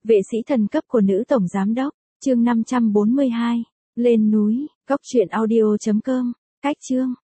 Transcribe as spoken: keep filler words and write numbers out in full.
Vệ sĩ thần cấp của nữ tổng giám đốc, chương năm trăm bốn mươi hai, lên núi, cốc truyện audio chấm com, cách chương.